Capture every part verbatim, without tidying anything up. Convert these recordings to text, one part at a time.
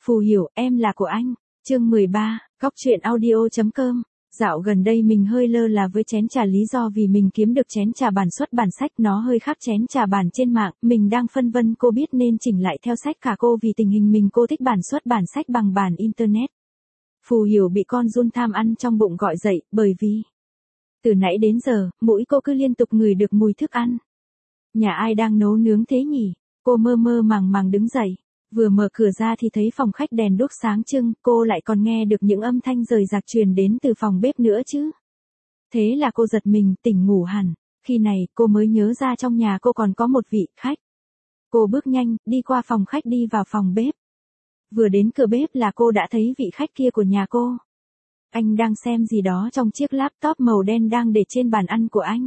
Phù Hiểu, em là của anh. Chương mười ba, Góc truyện audio chấm com. Dạo gần đây mình hơi lơ là với chén trà lý do vì mình kiếm được chén trà bản xuất bản sách nó hơi khác chén trà bản trên mạng, mình đang phân vân cô biết nên chỉnh lại theo sách cả cô vì tình hình mình cô thích bản xuất bản sách bằng bản internet. Phù Hiểu bị con giun tham ăn trong bụng gọi dậy, bởi vì từ nãy đến giờ, mũi cô cứ liên tục ngửi được mùi thức ăn. Nhà ai đang nấu nướng thế nhỉ? Cô mơ mơ màng màng đứng dậy. Vừa mở cửa ra thì thấy phòng khách đèn đuốc sáng trưng, cô lại còn nghe được những âm thanh rời rạc truyền đến từ phòng bếp nữa chứ. Thế là cô giật mình, tỉnh ngủ hẳn. Khi này, cô mới nhớ ra trong nhà cô còn có một vị khách. Cô bước nhanh, đi qua phòng khách đi vào phòng bếp. Vừa đến cửa bếp là cô đã thấy vị khách kia của nhà cô. Anh đang xem gì đó trong chiếc laptop màu đen đang để trên bàn ăn của anh.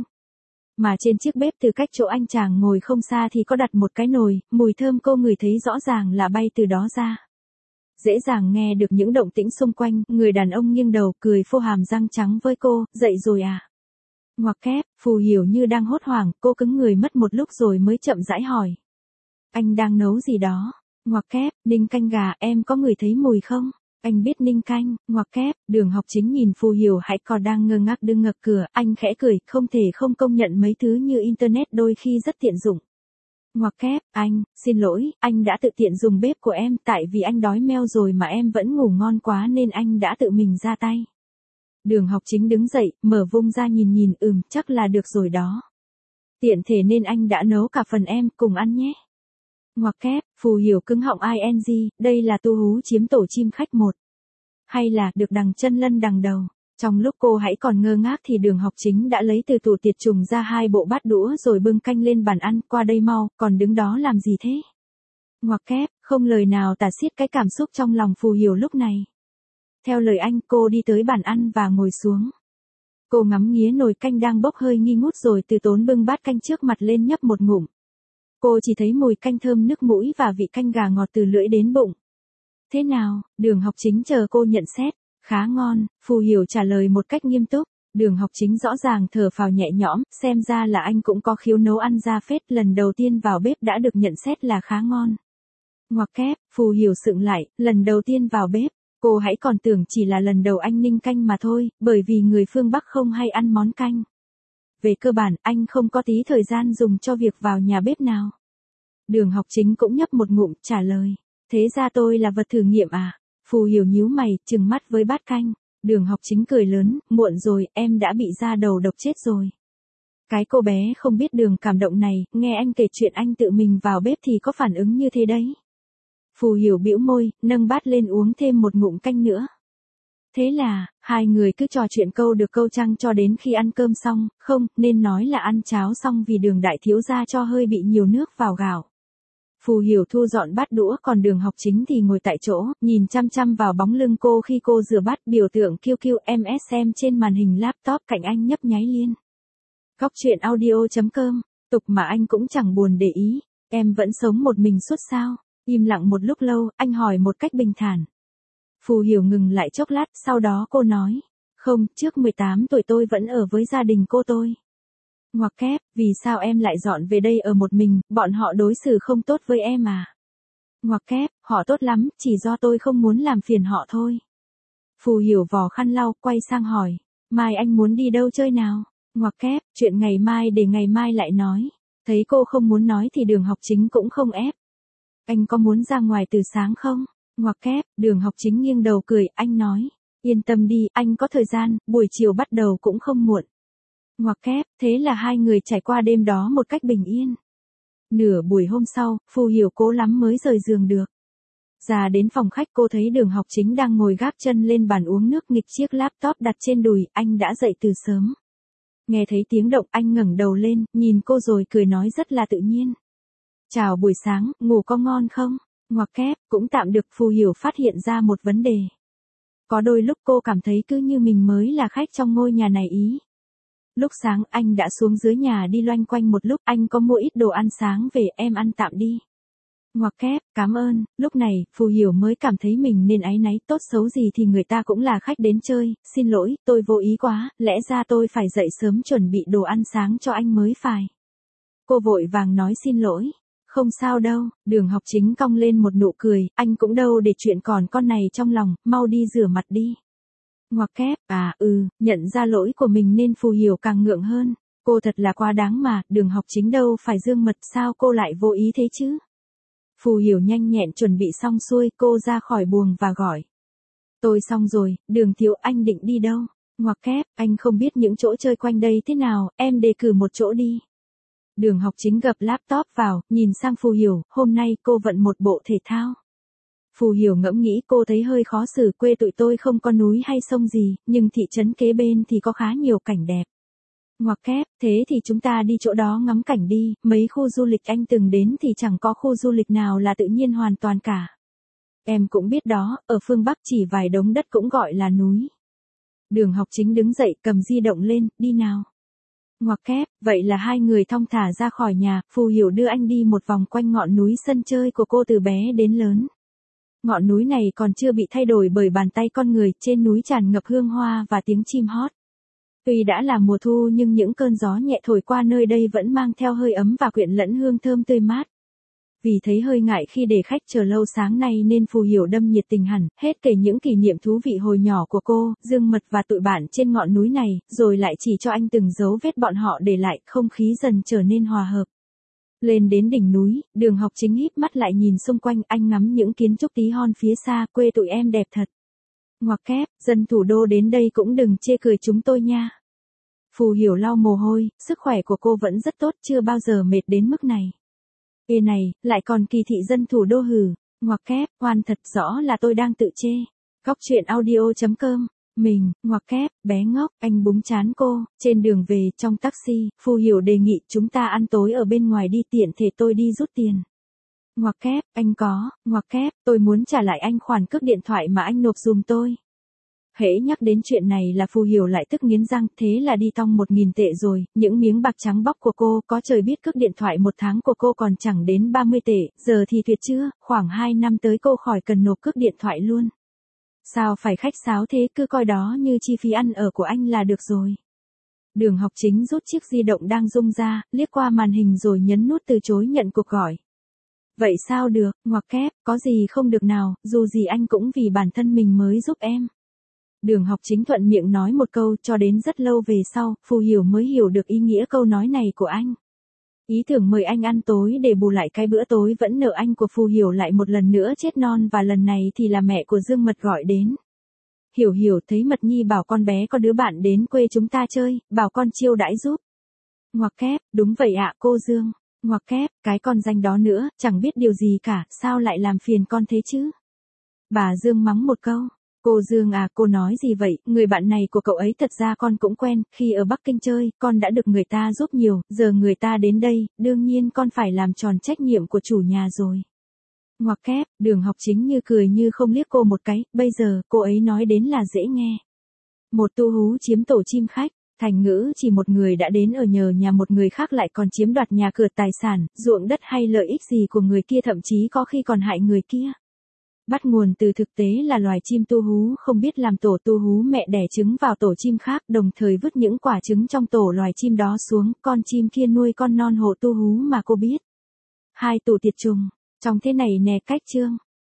Mà trên chiếc bếp từ cách chỗ anh chàng ngồi không xa thì có đặt một cái nồi, mùi thơm cô ngửi thấy rõ ràng là bay từ đó ra. Dễ dàng nghe được những động tĩnh xung quanh, người đàn ông nghiêng đầu cười phô hàm răng trắng với cô, dậy rồi à? Ngoặc kép, Phù Hiểu như đang hốt hoảng, cô cứng người mất một lúc rồi mới chậm rãi hỏi. Anh đang nấu gì đó? Ngoặc kép, ninh canh gà, em có ngửi thấy mùi không? Anh biết ninh canh, ngoặc kép, Đường Học Chính nhìn Phù Hiểu hãy còn đang ngơ ngác đứng ngập cửa, anh khẽ cười, không thể không công nhận mấy thứ như internet đôi khi rất tiện dụng. Ngoặc kép, anh, xin lỗi, anh đã tự tiện dùng bếp của em, tại vì anh đói meo rồi mà em vẫn ngủ ngon quá nên anh đã tự mình ra tay. Đường Học Chính đứng dậy, mở vung ra nhìn nhìn, ừm, chắc là được rồi đó. Tiện thể nên anh đã nấu cả phần em, cùng ăn nhé. Ngoặc kép, Phù Hiểu cứng họng ing, đây là tu hú chiếm tổ chim khách một. Hay là, được đằng chân lân đằng đầu. Trong lúc cô hãy còn ngơ ngác thì Đường Học Chính đã lấy từ tủ tiệt trùng ra hai bộ bát đũa rồi bưng canh lên bàn ăn, qua đây mau, còn đứng đó làm gì thế? Ngoặc kép, không lời nào tả xiết cái cảm xúc trong lòng Phù Hiểu lúc này. Theo lời anh, cô đi tới bàn ăn và ngồi xuống. Cô ngắm nghía nồi canh đang bốc hơi nghi ngút rồi từ tốn bưng bát canh trước mặt lên nhấp một ngụm. Cô chỉ thấy mùi canh thơm nước mũi và vị canh gà ngọt từ lưỡi đến bụng. Thế nào? Đường Học Chính chờ cô nhận xét. Khá ngon, Phù Hiểu trả lời một cách nghiêm túc. Đường Học Chính rõ ràng thở phào nhẹ nhõm, xem ra là anh cũng có khiếu nấu ăn ra phết, lần đầu tiên vào bếp đã được nhận xét là khá ngon. Ngoặc kép, Phù Hiểu sững lại, lần đầu tiên vào bếp, cô hãy còn tưởng chỉ là lần đầu anh ninh canh mà thôi, bởi vì người phương Bắc không hay ăn món canh. Về cơ bản, anh không có tí thời gian dùng cho việc vào nhà bếp nào. Đường Học Chính cũng nhấp một ngụm, trả lời. Thế ra tôi là vật thử nghiệm à? Phù Hiểu nhíu mày, trừng mắt với bát canh. Đường Học Chính cười lớn, muộn rồi, em đã bị ra đầu độc chết rồi. Cái cô bé không biết đường cảm động này, nghe anh kể chuyện anh tự mình vào bếp thì có phản ứng như thế đấy. Phù Hiểu bĩu môi, nâng bát lên uống thêm một ngụm canh nữa. Thế là, hai người cứ trò chuyện câu được câu trăng cho đến khi ăn cơm xong, không, nên nói là ăn cháo xong vì Đường đại thiếu gia cho hơi bị nhiều nước vào gạo. Phù Hiểu thu dọn bát đũa còn Đường Học Chính thì ngồi tại chỗ, nhìn chăm chăm vào bóng lưng cô khi cô rửa bát, biểu tượng Q Q M S M trên màn hình laptop cạnh anh nhấp nháy liên. Góc truyện audio chấm com, tục mà anh cũng chẳng buồn để ý, em vẫn sống một mình suốt sao? Im lặng một lúc lâu, anh hỏi một cách bình thản. Phù Hiểu ngừng lại chốc lát, sau đó cô nói, không, trước mười tám tuổi tôi vẫn ở với gia đình cô tôi. Ngoặc kép, vì sao em lại dọn về đây ở một mình, bọn họ đối xử không tốt với em à? Ngoặc kép, họ tốt lắm, chỉ do tôi không muốn làm phiền họ thôi. Phù Hiểu vò khăn lau, quay sang hỏi, mai anh muốn đi đâu chơi nào? Ngoặc kép, chuyện ngày mai để ngày mai lại nói. Thấy cô không muốn nói thì Đường Học Chính cũng không ép. Anh có muốn ra ngoài từ sáng không? Ngoặc kép, Đường Học Chính nghiêng đầu cười, anh nói, yên tâm đi, anh có thời gian, buổi chiều bắt đầu cũng không muộn. Ngoặc kép, thế là hai người trải qua đêm đó một cách bình yên. Nửa buổi hôm sau, Phù Hiểu cố lắm mới rời giường được. Ra đến phòng khách cô thấy Đường Học Chính đang ngồi gác chân lên bàn uống nước nghịch chiếc laptop đặt trên đùi, anh đã dậy từ sớm. Nghe thấy tiếng động anh ngẩng đầu lên, nhìn cô rồi cười nói rất là tự nhiên. Chào buổi sáng, ngủ có ngon không? Ngoặc kép, cũng tạm được. Phù Hiểu phát hiện ra một vấn đề. Có đôi lúc cô cảm thấy cứ như mình mới là khách trong ngôi nhà này ý. Lúc sáng anh đã xuống dưới nhà đi loanh quanh một lúc, anh có mua ít đồ ăn sáng về, em ăn tạm đi. Ngoặc kép, cảm ơn. Lúc này, Phù Hiểu mới cảm thấy mình nên áy náy, tốt xấu gì thì người ta cũng là khách đến chơi, xin lỗi, tôi vô ý quá, lẽ ra tôi phải dậy sớm chuẩn bị đồ ăn sáng cho anh mới phải. Cô vội vàng nói xin lỗi. Không sao đâu, Đường Học Chính cong lên một nụ cười, anh cũng đâu để chuyện còn con này trong lòng, mau đi rửa mặt đi. Ngoặc kép, à ừ, nhận ra lỗi của mình nên Phù Hiểu càng ngượng hơn. Cô thật là quá đáng mà, Đường Học Chính đâu phải dương mật sao cô lại vô ý thế chứ. Phù Hiểu nhanh nhẹn chuẩn bị xong xuôi, cô ra khỏi buồng và gọi. Tôi xong rồi, Đường thiếu anh định đi đâu? Ngoặc kép, anh không biết những chỗ chơi quanh đây thế nào, em đề cử một chỗ đi. Đường Học Chính gập laptop vào, nhìn sang Phù Hiểu, hôm nay cô vận một bộ thể thao. Phù Hiểu ngẫm nghĩ cô thấy hơi khó xử, quê tụi tôi không có núi hay sông gì, nhưng thị trấn kế bên thì có khá nhiều cảnh đẹp. Ngoặc kép, thế thì chúng ta đi chỗ đó ngắm cảnh đi, mấy khu du lịch anh từng đến thì chẳng có khu du lịch nào là tự nhiên hoàn toàn cả. Em cũng biết đó, ở phương Bắc chỉ vài đống đất cũng gọi là núi. Đường Học Chính đứng dậy cầm di động lên, đi nào. Ngoặc kép, vậy là hai người thong thả ra khỏi nhà, Phù Hiểu đưa anh đi một vòng quanh ngọn núi sân chơi của cô từ bé đến lớn. Ngọn núi này còn chưa bị thay đổi bởi bàn tay con người, trên núi tràn ngập hương hoa và tiếng chim hót. Tuy đã là mùa thu nhưng những cơn gió nhẹ thổi qua nơi đây vẫn mang theo hơi ấm và quyện lẫn hương thơm tươi mát. Vì thấy hơi ngại khi để khách chờ lâu sáng nay nên Phù Hiểu đâm nhiệt tình hẳn, hết kể những kỷ niệm thú vị hồi nhỏ của cô, Dương Mật và tụi bạn trên ngọn núi này, rồi lại chỉ cho anh từng dấu vết bọn họ để lại, không khí dần trở nên hòa hợp. Lên đến đỉnh núi, Đường Học Chính híp mắt lại nhìn xung quanh, anh ngắm những kiến trúc tí hon phía xa, quê tụi em đẹp thật. Ngoặc kép, dân thủ đô đến đây cũng đừng chê cười chúng tôi nha. Phù Hiểu lau mồ hôi, sức khỏe của cô vẫn rất tốt, chưa bao giờ mệt đến mức này. Ê này, lại còn kỳ thị dân thủ đô hử. Ngoặc kép, oan thật rõ là tôi đang tự chê. Góc truyện audio chấm com. Mình, ngoặc kép, bé ngốc, anh búng chán cô. Trên đường về, trong taxi, Phù Hiểu đề nghị chúng ta ăn tối ở bên ngoài đi, tiện thể tôi đi rút tiền. Ngoặc kép, anh có, ngoặc kép, tôi muốn trả lại anh khoản cước điện thoại mà anh nộp giùm tôi. Hễ nhắc đến chuyện này là Phù Hiểu lại tức nghiến răng, thế là đi tong một nghìn tệ rồi, những miếng bạc trắng bóc của cô, có trời biết cước điện thoại một tháng của cô còn chẳng đến ba mươi tệ, giờ thì tuyệt chưa, khoảng hai năm tới cô khỏi cần nộp cước điện thoại luôn. Sao phải khách sáo thế, cứ coi đó như chi phí ăn ở của anh là được rồi. Đường Học Chính rút chiếc di động đang rung ra, liếc qua màn hình rồi nhấn nút từ chối nhận cuộc gọi. Vậy sao được, ngoặc kép, có gì không được nào, dù gì anh cũng vì bản thân mình mới giúp em. Đường Học Chính thuận miệng nói một câu, cho đến rất lâu về sau, Phù Hiểu mới hiểu được ý nghĩa câu nói này của anh. Ý tưởng mời anh ăn tối để bù lại cái bữa tối vẫn nợ anh của Phù Hiểu lại một lần nữa chết non, và lần này thì là mẹ của Dương Mật gọi đến. Hiểu Hiểu thấy Mật Nhi bảo con bé có đứa bạn đến quê chúng ta chơi, bảo con chiêu đãi giúp. Ngoặc kép, đúng vậy ạ cô Dương. Ngoặc kép, cái con danh đó nữa, chẳng biết điều gì cả, sao lại làm phiền con thế chứ? Bà Dương mắng một câu. Cô Dương à, cô nói gì vậy, người bạn này của cậu ấy thật ra con cũng quen, khi ở Bắc Kinh chơi, con đã được người ta giúp nhiều, giờ người ta đến đây, đương nhiên con phải làm tròn trách nhiệm của chủ nhà rồi. Ngoặc kép, Đường Học Chính như cười như không liếc cô một cái, bây giờ, cô ấy nói đến là dễ nghe. Một tu hú chiếm tổ chim khách, thành ngữ chỉ một người đã đến ở nhờ nhà một người khác lại còn chiếm đoạt nhà cửa tài sản, ruộng đất hay lợi ích gì của người kia, thậm chí có khi còn hại người kia. Bắt nguồn từ thực tế là loài chim tu hú không biết làm tổ tu hú mẹ đẻ trứng vào tổ chim khác, đồng thời vứt những quả trứng trong tổ loài chim đó xuống, con chim kia nuôi con non hộ tu hú mà cô biết. Hai tụ tiệt trùng, trong thế này nè cách chương.